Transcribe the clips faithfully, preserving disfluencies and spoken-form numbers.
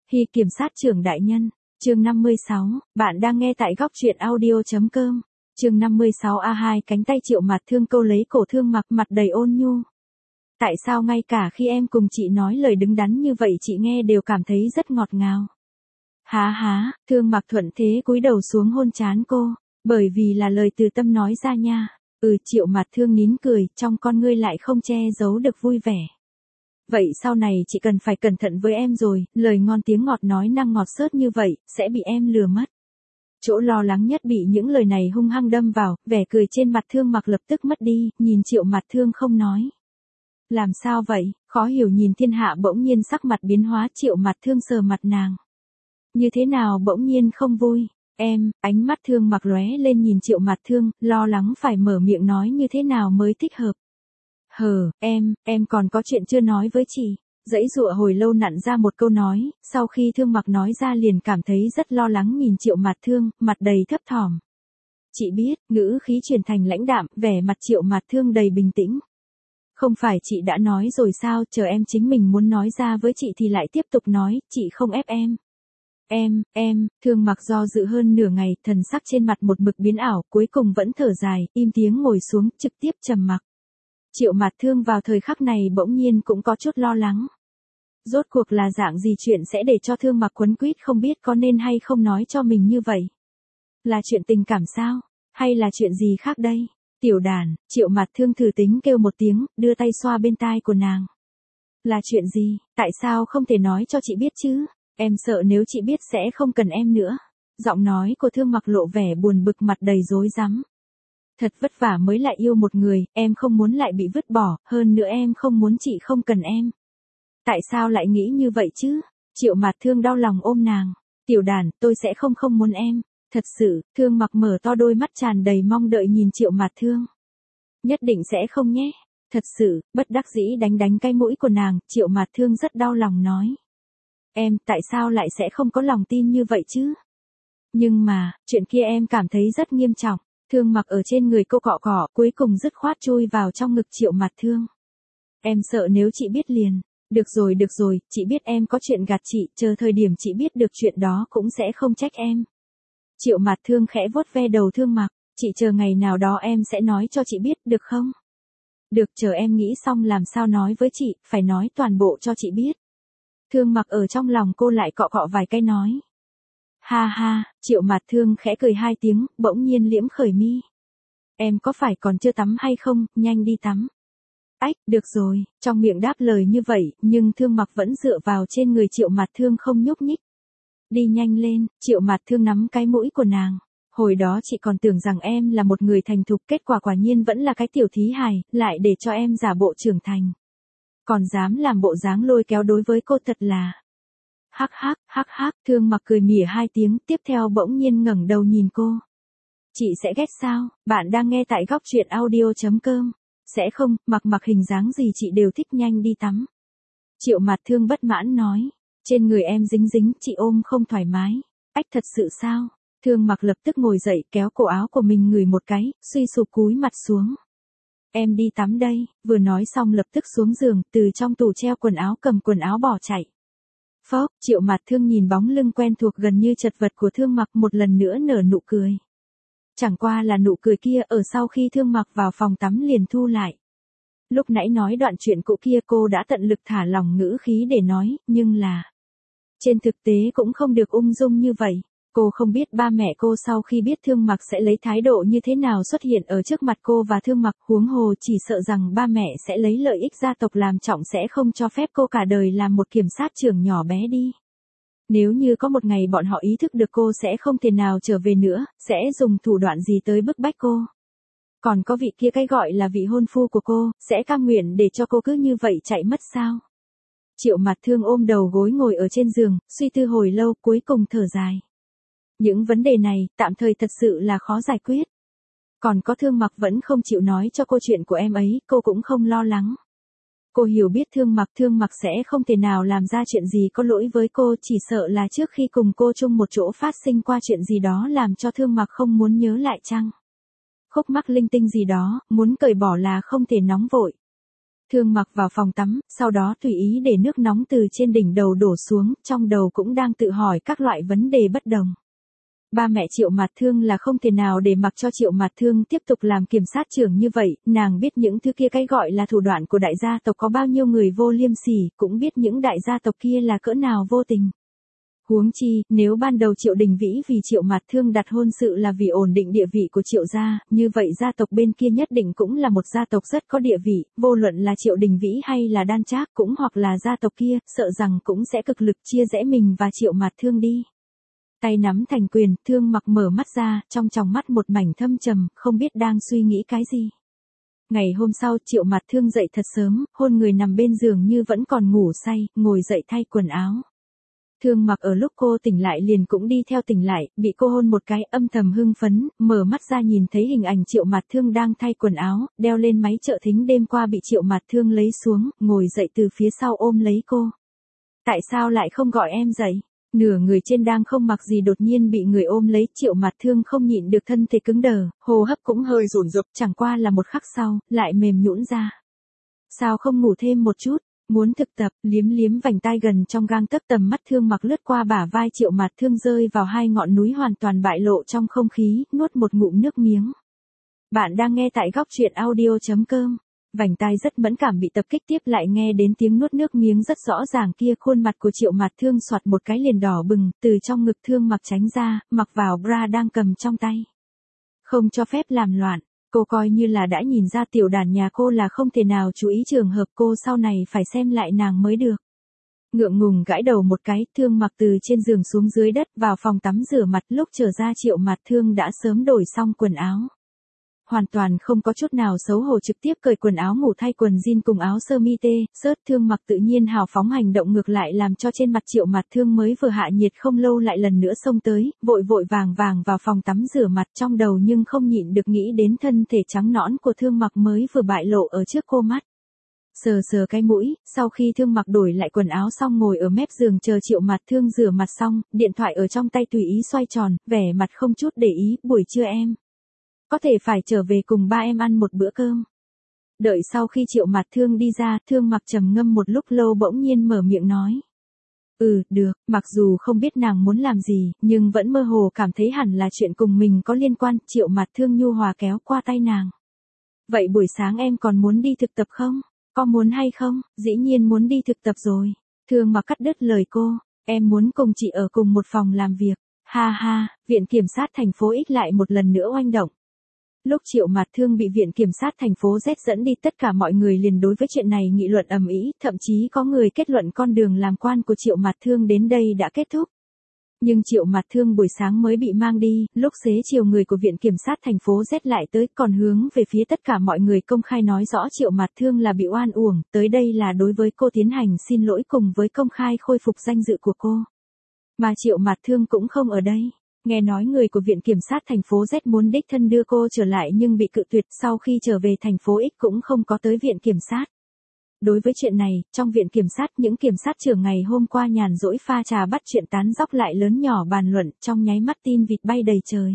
Hy kiểm sát trưởng đại nhân, chương năm mươi sáu, bạn đang nghe tại góc truyện audio.com, chương năm mươi sáu a hai cánh tay Triệu Mạt Thương câu lấy cổ Thương Mặc mặt đầy ôn nhu. Tại sao ngay cả khi em cùng chị nói lời đứng đắn như vậy chị nghe đều cảm thấy rất ngọt ngào. Há há, Thương Mặc thuận thế cúi đầu xuống hôn trán cô, bởi vì là lời từ tâm nói ra nha. Ừ, Triệu Mạt Thương nín cười, trong con ngươi lại không che giấu được vui vẻ. Vậy sau này chị cần phải cẩn thận với em rồi, lời ngon tiếng ngọt nói năng ngọt xớt như vậy, sẽ bị em lừa mất. Chỗ lo lắng nhất bị những lời này hung hăng đâm vào, vẻ cười trên mặt Thương Mặc lập tức mất đi, nhìn Triệu Mạt Thương không nói. Làm sao vậy, khó hiểu nhìn thiên hạ bỗng nhiên sắc mặt biến hóa. Triệu Mạt Thương sờ mặt nàng. Như thế nào bỗng nhiên không vui, em, ánh mắt Thương Mặc lóe lên nhìn Triệu Mạt Thương, lo lắng phải mở miệng nói như thế nào mới thích hợp. Hờ, em, em còn có chuyện chưa nói với chị. Dãy dụa hồi lâu nặn ra một câu nói, sau khi Thương Mặc nói ra liền cảm thấy rất lo lắng nhìn Triệu Mạt Thương, mặt đầy thấp thỏm. Chị biết, ngữ khí chuyển thành lãnh đạm, vẻ mặt Triệu Mạt Thương đầy bình tĩnh. Không phải chị đã nói rồi sao, chờ em chính mình muốn nói ra với chị thì lại tiếp tục nói, chị không ép em. Em, em, Thương Mặc do dự hơn nửa ngày, thần sắc trên mặt một mực biến ảo, cuối cùng vẫn thở dài, im tiếng ngồi xuống, trực tiếp trầm mặc. Triệu Mạt Thương vào thời khắc này bỗng nhiên cũng có chút lo lắng. Rốt cuộc là dạng gì chuyện sẽ để cho Thương Mặc quấn quýt không biết có nên hay không nói cho mình như vậy? Là chuyện tình cảm sao? Hay là chuyện gì khác đây? Tiểu đàn, Triệu Mạt Thương thử tính kêu một tiếng, đưa tay xoa bên tai của nàng. Là chuyện gì? Tại sao không thể nói cho chị biết chứ? Em sợ nếu chị biết sẽ không cần em nữa. Giọng nói của Thương Mặc lộ vẻ buồn bực, mặt đầy rối rắm. Thật vất vả mới lại yêu một người, em không muốn lại bị vứt bỏ, hơn nữa em không muốn chị không cần em. Tại sao lại nghĩ như vậy chứ? Triệu Mạt Thương đau lòng ôm nàng. Tiểu đàn, tôi sẽ không không muốn em. Thật sự, Thương Mặc mở to đôi mắt tràn đầy mong đợi nhìn Triệu Mạt Thương. Nhất định sẽ không nhé. Thật sự, bất đắc dĩ đánh đánh cái mũi của nàng, Triệu Mạt Thương rất đau lòng nói. Em, tại sao lại sẽ không có lòng tin như vậy chứ? Nhưng mà, chuyện kia em cảm thấy rất nghiêm trọng. Thương Mặc ở trên người cô cọ cọ, cuối cùng dứt khoát chui vào trong ngực Triệu Mạt Thương. Em sợ nếu chị biết liền. Được rồi được rồi, chị biết em có chuyện gạt chị, chờ thời điểm chị biết được chuyện đó cũng sẽ không trách em. Triệu Mạt Thương khẽ vuốt ve đầu Thương Mặc, chị chờ ngày nào đó em sẽ nói cho chị biết, được không? Được, chờ em nghĩ xong làm sao nói với chị, phải nói toàn bộ cho chị biết. Thương Mặc ở trong lòng cô lại cọ cọ vài cái nói. Ha ha, Triệu Mạt Thương khẽ cười hai tiếng, bỗng nhiên liễm khởi mi. Em có phải còn chưa tắm hay không, nhanh đi tắm. Ách, được rồi, trong miệng đáp lời như vậy, nhưng Thương Mặc vẫn dựa vào trên người Triệu Mạt Thương không nhúc nhích. Đi nhanh lên, Triệu Mạt Thương nắm cái mũi của nàng. Hồi đó chị còn tưởng rằng em là một người thành thục, kết quả quả nhiên vẫn là cái tiểu thí hài, lại để cho em giả bộ trưởng thành. Còn dám làm bộ dáng lôi kéo đối với cô thật là... Hắc hắc, hắc hắc, Thương Mặc cười mỉa hai tiếng, tiếp theo bỗng nhiên ngẩng đầu nhìn cô. Chị sẽ ghét sao? Bạn đang nghe tại góc truyện audio.com. Sẽ không, mặc mặc hình dáng gì chị đều thích, nhanh đi tắm. Triệu Mạt Thương bất mãn nói. Trên người em dính dính, chị ôm không thoải mái. Ách, thật sự sao? Thương Mặc lập tức ngồi dậy, kéo cổ áo của mình ngửi một cái, suy sụp cúi mặt xuống. Em đi tắm đây, vừa nói xong lập tức xuống giường, từ trong tủ treo quần áo cầm quần áo bỏ chạy. Phốc, Triệu Mạt Thương nhìn bóng lưng quen thuộc gần như chật vật của Thương Mặc một lần nữa nở nụ cười. Chẳng qua là nụ cười kia ở sau khi Thương Mặc vào phòng tắm liền thu lại. Lúc nãy nói đoạn chuyện cũ kia cô đã tận lực thả lỏng ngữ khí để nói, nhưng là... Trên thực tế cũng không được ung dung như vậy. Cô không biết ba mẹ cô sau khi biết Thương Mặc sẽ lấy thái độ như thế nào xuất hiện ở trước mặt cô và Thương Mặc, huống hồ chỉ sợ rằng ba mẹ sẽ lấy lợi ích gia tộc làm trọng, sẽ không cho phép cô cả đời làm một kiểm sát trưởng nhỏ bé đi. Nếu như có một ngày bọn họ ý thức được cô sẽ không thể nào trở về nữa, sẽ dùng thủ đoạn gì tới bức bách cô. Còn có vị kia cái gọi là vị hôn phu của cô, sẽ cam nguyện để cho cô cứ như vậy chạy mất sao? Triệu Mạt Thương ôm đầu gối ngồi ở trên giường, suy tư hồi lâu, cuối cùng thở dài. Những vấn đề này, tạm thời thật sự là khó giải quyết. Còn có Thương Mặc vẫn không chịu nói cho cô chuyện của em ấy, cô cũng không lo lắng. Cô hiểu biết Thương Mặc, Thương Mặc sẽ không thể nào làm ra chuyện gì có lỗi với cô, chỉ sợ là trước khi cùng cô chung một chỗ phát sinh qua chuyện gì đó làm cho Thương Mặc không muốn nhớ lại chăng? Khúc mắc linh tinh gì đó, muốn cởi bỏ là không thể nóng vội. Thương Mặc vào phòng tắm, sau đó tùy ý để nước nóng từ trên đỉnh đầu đổ xuống, trong đầu cũng đang tự hỏi các loại vấn đề bất đồng. Ba mẹ Triệu Mạt Thương là không thể nào để mặc cho Triệu Mạt Thương tiếp tục làm kiểm sát trưởng như vậy, nàng biết những thứ kia cái gọi là thủ đoạn của đại gia tộc có bao nhiêu người vô liêm sỉ, cũng biết những đại gia tộc kia là cỡ nào vô tình. Huống chi, nếu ban đầu Triệu Đình Vĩ vì Triệu Mạt Thương đặt hôn sự là vì ổn định địa vị của Triệu gia, như vậy gia tộc bên kia nhất định cũng là một gia tộc rất có địa vị, vô luận là Triệu Đình Vĩ hay là Đan Trác cũng hoặc là gia tộc kia, sợ rằng cũng sẽ cực lực chia rẽ mình và Triệu Mạt Thương đi. Tay nắm thành quyền, Thương Mặc mở mắt ra, trong tròng mắt một mảnh thâm trầm, không biết đang suy nghĩ cái gì. Ngày hôm sau, Triệu Mạt Thương dậy thật sớm, hôn người nằm bên giường như vẫn còn ngủ say, ngồi dậy thay quần áo. Thương Mặc ở lúc cô tỉnh lại liền cũng đi theo tỉnh lại, bị cô hôn một cái âm thầm hưng phấn, mở mắt ra nhìn thấy hình ảnh Triệu Mạt Thương đang thay quần áo, đeo lên máy trợ thính đêm qua bị Triệu Mạt Thương lấy xuống, ngồi dậy từ phía sau ôm lấy cô. Tại sao lại không gọi em dậy? Nửa người trên đang không mặc gì đột nhiên bị người ôm lấy, Triệu Mạt Thương không nhịn được thân thể cứng đờ, hô hấp cũng hơi dồn dập, chẳng qua là một khắc sau, lại mềm nhũn ra. Sao không ngủ thêm một chút? Muốn thực tập, liếm liếm vành tai gần trong gang tấc, tầm mắt Thương Mặc lướt qua bả vai Triệu Mạt Thương rơi vào hai ngọn núi hoàn toàn bại lộ trong không khí, nuốt một ngụm nước miếng. Bạn đang nghe tại góc truyện audio chấm com. Vành tai rất mẫn cảm bị tập kích, tiếp lại nghe đến tiếng nuốt nước miếng rất rõ ràng kia, khuôn mặt của Triệu Mạt Thương xoạt một cái liền đỏ bừng, từ trong ngực Thương Mặc tránh ra, mặc vào bra đang cầm trong tay. Không cho phép làm loạn. Cô coi như là đã nhìn ra tiểu đàn nhà cô là không thể nào chú ý trường hợp, cô sau này phải xem lại nàng mới được. Ngượng ngùng gãi đầu một cái, Thương Mặc từ trên giường xuống dưới đất, vào phòng tắm rửa mặt, lúc trở ra Triệu Mạt Thương đã sớm đổi xong quần áo. Hoàn toàn không có chút nào xấu hổ, trực tiếp cởi quần áo ngủ thay quần jean cùng áo sơ mi tê, sớt. Thương Mặc tự nhiên hào phóng hành động ngược lại làm cho trên mặt Triệu Mạt Thương mới vừa hạ nhiệt không lâu lại lần nữa xông tới, vội vội vàng vàng vào phòng tắm rửa mặt, trong đầu nhưng không nhịn được nghĩ đến thân thể trắng nõn của Thương Mặc mới vừa bại lộ ở trước cô mắt. Sờ sờ cái mũi, sau khi Thương Mặc đổi lại quần áo xong ngồi ở mép giường chờ Triệu Mạt Thương rửa mặt xong, điện thoại ở trong tay tùy ý xoay tròn, vẻ mặt không chút để ý, buổi trưa em có thể phải trở về cùng ba em ăn một bữa cơm. Đợi sau khi Triệu Mạt Thương đi ra, Thương Mặc trầm ngâm một lúc lâu bỗng nhiên mở miệng nói. Ừ, được, mặc dù không biết nàng muốn làm gì, nhưng vẫn mơ hồ cảm thấy hẳn là chuyện cùng mình có liên quan. Triệu Mạt Thương nhu hòa kéo qua tay nàng. Vậy buổi sáng em còn muốn đi thực tập không? Có muốn hay không? Dĩ nhiên muốn đi thực tập rồi. Thương Mặc cắt đứt lời cô. Em muốn cùng chị ở cùng một phòng làm việc. Ha ha, viện kiểm sát thành phố X lại một lần nữa oanh động. Lúc Triệu Mạt Thương bị viện kiểm sát thành phố Z dẫn đi, tất cả mọi người liền đối với chuyện này nghị luận ầm ĩ, thậm chí có người kết luận con đường làm quan của Triệu Mạt Thương đến đây đã kết thúc. Nhưng Triệu Mạt Thương buổi sáng mới bị mang đi, lúc xế chiều người của viện kiểm sát thành phố Z lại tới, còn hướng về phía tất cả mọi người công khai nói rõ Triệu Mạt Thương là bị oan uổng, tới đây là đối với cô tiến hành xin lỗi cùng với công khai khôi phục danh dự của cô. Mà Triệu Mạt Thương cũng không ở đây. Nghe nói người của viện kiểm sát thành phố Z muốn đích thân đưa cô trở lại nhưng bị cự tuyệt, sau khi trở về thành phố X cũng không có tới viện kiểm sát. Đối với chuyện này, trong viện kiểm sát những kiểm sát trưởng ngày hôm qua nhàn rỗi pha trà bắt chuyện tán dóc lại lớn nhỏ bàn luận, trong nháy mắt tin vịt bay đầy trời.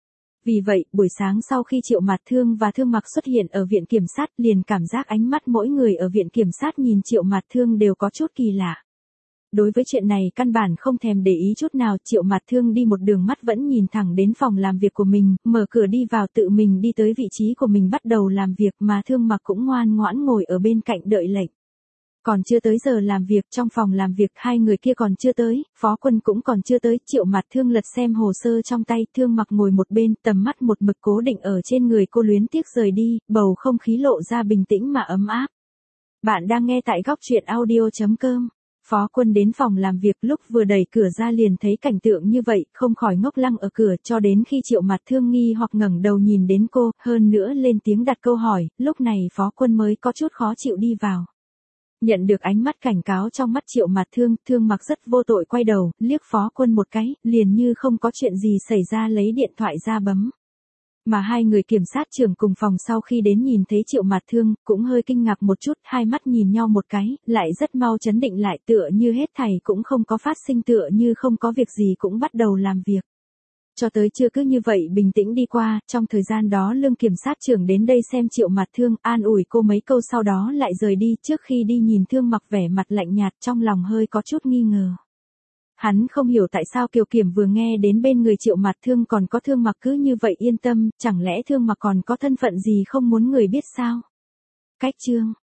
Vì vậy, buổi sáng sau khi Triệu Mạt Thương và Thương Mặc xuất hiện ở viện kiểm sát, liền cảm giác ánh mắt mỗi người ở viện kiểm sát nhìn Triệu Mạt Thương đều có chút kỳ lạ. Đối với chuyện này căn bản không thèm để ý chút nào, Triệu Mạt Thương đi một đường mắt vẫn nhìn thẳng đến phòng làm việc của mình, mở cửa đi vào, tự mình đi tới vị trí của mình bắt đầu làm việc, mà Thương Mặc cũng ngoan ngoãn ngồi ở bên cạnh đợi lệnh. Còn chưa tới giờ làm việc, trong phòng làm việc hai người kia còn chưa tới, Phó Quân cũng còn chưa tới, Triệu Mạt Thương lật xem hồ sơ trong tay, Thương Mặc ngồi một bên, tầm mắt một mực cố định ở trên người cô, luyến tiếc rời đi, bầu không khí lộ ra bình tĩnh mà ấm áp. Bạn đang nghe tại góc truyện audio chấm com. Phó Quân đến phòng làm việc, lúc vừa đẩy cửa ra liền thấy cảnh tượng như vậy, không khỏi ngốc lăng ở cửa, cho đến khi Triệu Mạt Thương nghi hoặc ngẩng đầu nhìn đến cô, hơn nữa lên tiếng đặt câu hỏi, lúc này Phó Quân mới có chút khó chịu đi vào. Nhận được ánh mắt cảnh cáo trong mắt Triệu Mạt Thương, Thương Mặc rất vô tội quay đầu, liếc Phó Quân một cái, liền như không có chuyện gì xảy ra lấy điện thoại ra bấm. Mà hai người kiểm sát trưởng cùng phòng sau khi đến nhìn thấy Triệu Mạt Thương, cũng hơi kinh ngạc một chút, hai mắt nhìn nhau một cái, lại rất mau chấn định lại, tựa như hết thảy cũng không có phát sinh, tựa như không có việc gì cũng bắt đầu làm việc. Cho tới trưa cứ như vậy bình tĩnh đi qua, trong thời gian đó Lương kiểm sát trưởng đến đây xem Triệu Mạt Thương, an ủi cô mấy câu sau đó lại rời đi, trước khi đi nhìn Thương Mặc vẻ mặt lạnh nhạt, trong lòng hơi có chút nghi ngờ. Hắn không hiểu tại sao Kiều Kiểm vừa nghe đến bên người Triệu Mạt Thương còn có Thương Mặc cứ như vậy yên tâm, chẳng lẽ Thương Mặc còn có thân phận gì không muốn người biết sao? Cách chương